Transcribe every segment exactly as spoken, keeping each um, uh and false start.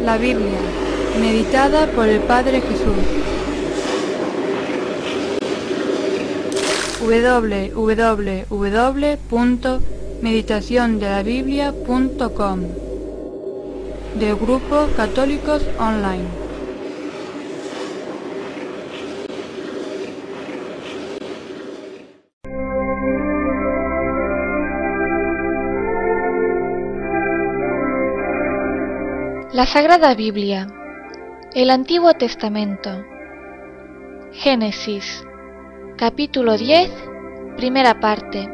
La Biblia, meditada por el Padre Jesús. doble u doble u doble punto meditación de la biblia punto com del Grupo Católicos Online. La Sagrada Biblia, el Antiguo Testamento, Génesis, capítulo diez, primera parte.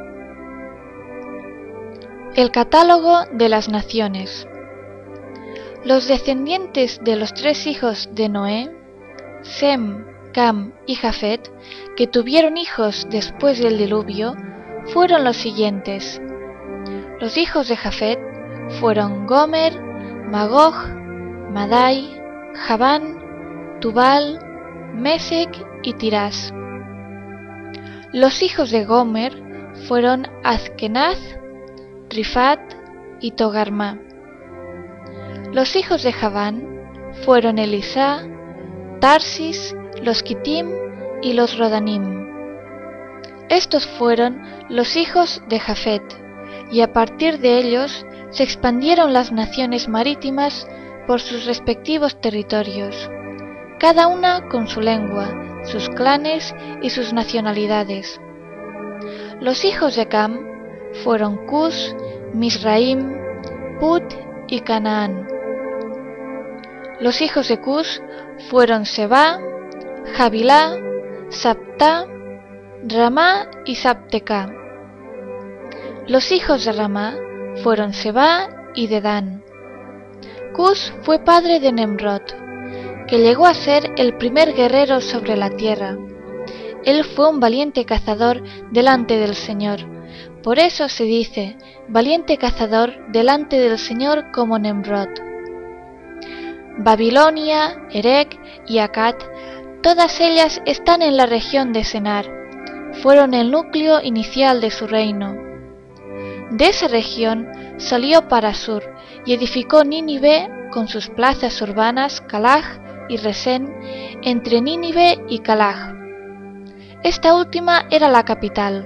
El catálogo de las naciones. Los descendientes de los tres hijos de Noé, Sem, Cam y Jafet, que tuvieron hijos después del diluvio, fueron los siguientes. Los hijos de Jafet fueron Gomer, Magog, Madai, Javán, Tubal, Mesec y Tirás. Los hijos de Gomer fueron Azkenaz, Rifat y Togarma. Los hijos de Javán fueron Elisá, Tarsis, los Kitim y los Rodanim. Estos fueron los hijos de Jafet, y a partir de ellos se expandieron las naciones marítimas por sus respectivos territorios, cada una con su lengua, sus clanes y sus nacionalidades. Los hijos de Cam fueron Cus, Misraim, Put y Canaán. Los hijos de Cus fueron Seba, Javilá, Sabtá, Ramá y Sabteca. Los hijos de Ramá fueron Seba y Dedán. Cus fue padre de Nemrod, que llegó a ser el primer guerrero sobre la tierra. Él fue un valiente cazador delante del Señor. Por eso se dice, valiente cazador delante del Señor como Nemrod. Babilonia, Erec y Akkad, todas ellas están en la región de Senar. Fueron el núcleo inicial de su reino. De esa región salió Parasur y edificó Nínive con sus plazas urbanas, Calag y Resén, entre Nínive y Calag. Esta última era la capital.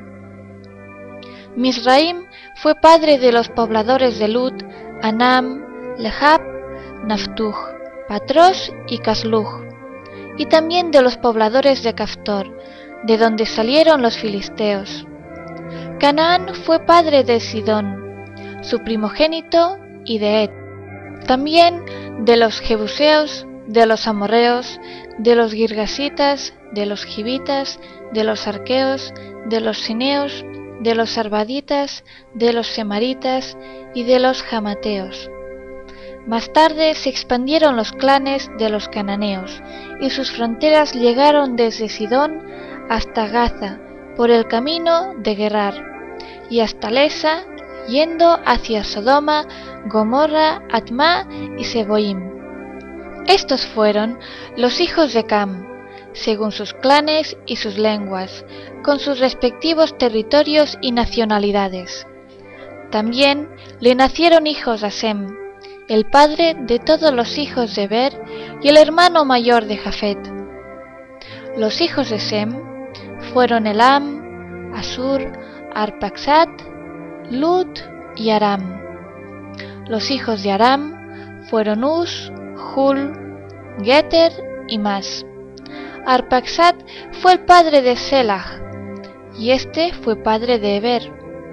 Misraim fue padre de los pobladores de Lut, Anam, Lehab, Naftuj, Patros y Casluj, y también de los pobladores de Caftor, de donde salieron los filisteos. Canaán fue padre de Sidón, su primogénito, y de Et, también de los jebuseos, de los amorreos, de los girgasitas, de los gibitas, de los arqueos, de los sineos, de los arbaditas, de los semaritas y de los jamateos. Más tarde se expandieron los clanes de los cananeos, y sus fronteras llegaron desde Sidón hasta Gaza, por el camino de Gerar, y hasta Lesa, yendo hacia Sodoma, Gomorra, Atma y Seboim. Estos fueron los hijos de Cam, según sus clanes y sus lenguas, con sus respectivos territorios y nacionalidades. También le nacieron hijos a Sem, el padre de todos los hijos de Ber y el hermano mayor de Jafet. Los hijos de Sem fueron Elam, Asur, Arpaxad, Lut y Aram. Los hijos de Aram fueron Uz, Hul, Geter y Mas. Arpaxad fue el padre de Selah, y este fue padre de Eber.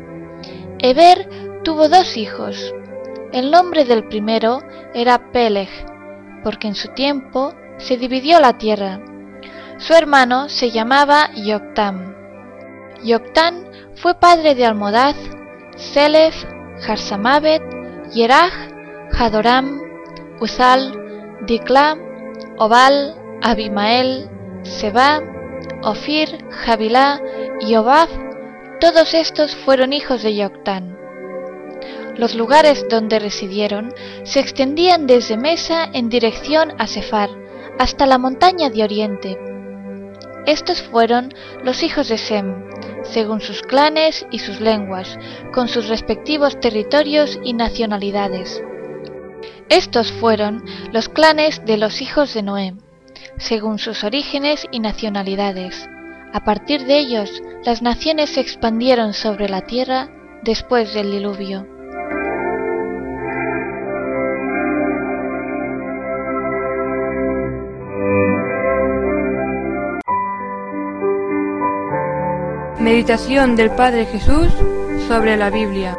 Eber tuvo dos hijos. El nombre del primero era Peleg, porque en su tiempo se dividió la tierra. Su hermano se llamaba Yoctam. Yoctán fue padre de Almodad, Selef, Jarsamabet, Yeraj, Hadoram, Uzal, Dicla, Obal, Abimael, Seba, Ofir, Javilá y Obab. Todos estos fueron hijos de Yoctán. Los lugares donde residieron se extendían desde Mesa en dirección a Sefar, hasta la montaña de Oriente. Estos fueron los hijos de Sem, según sus clanes y sus lenguas, con sus respectivos territorios y nacionalidades. Estos fueron los clanes de los hijos de Noé, según sus orígenes y nacionalidades. A partir de ellos, las naciones se expandieron sobre la tierra después del diluvio. Meditación del Padre Jesús sobre la Biblia.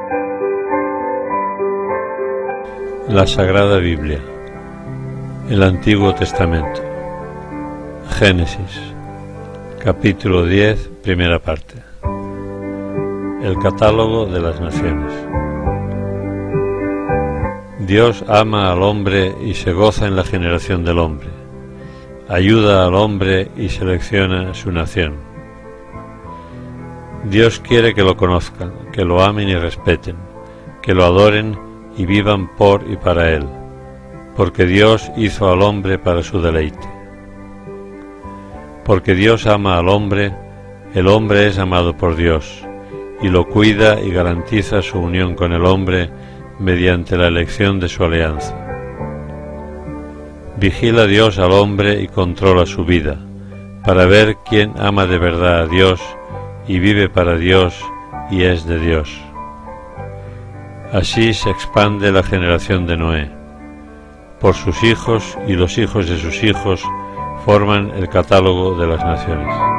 La Sagrada Biblia, el Antiguo Testamento. Génesis, capítulo diez, primera parte. El catálogo de las naciones. Dios ama al hombre y se goza en la generación del hombre. Ayuda al hombre y selecciona su nación. Dios quiere que lo conozcan, que lo amen y respeten, que lo adoren y vivan por y para Él, porque Dios hizo al hombre para su deleite. Porque Dios ama al hombre, el hombre es amado por Dios, y lo cuida y garantiza su unión con el hombre mediante la elección de su alianza. Vigila Dios al hombre y controla su vida, para ver quién ama de verdad a Dios y vive para Dios y es de Dios. Así se expande la generación de Noé. Por sus hijos y los hijos de sus hijos forman el catálogo de las naciones.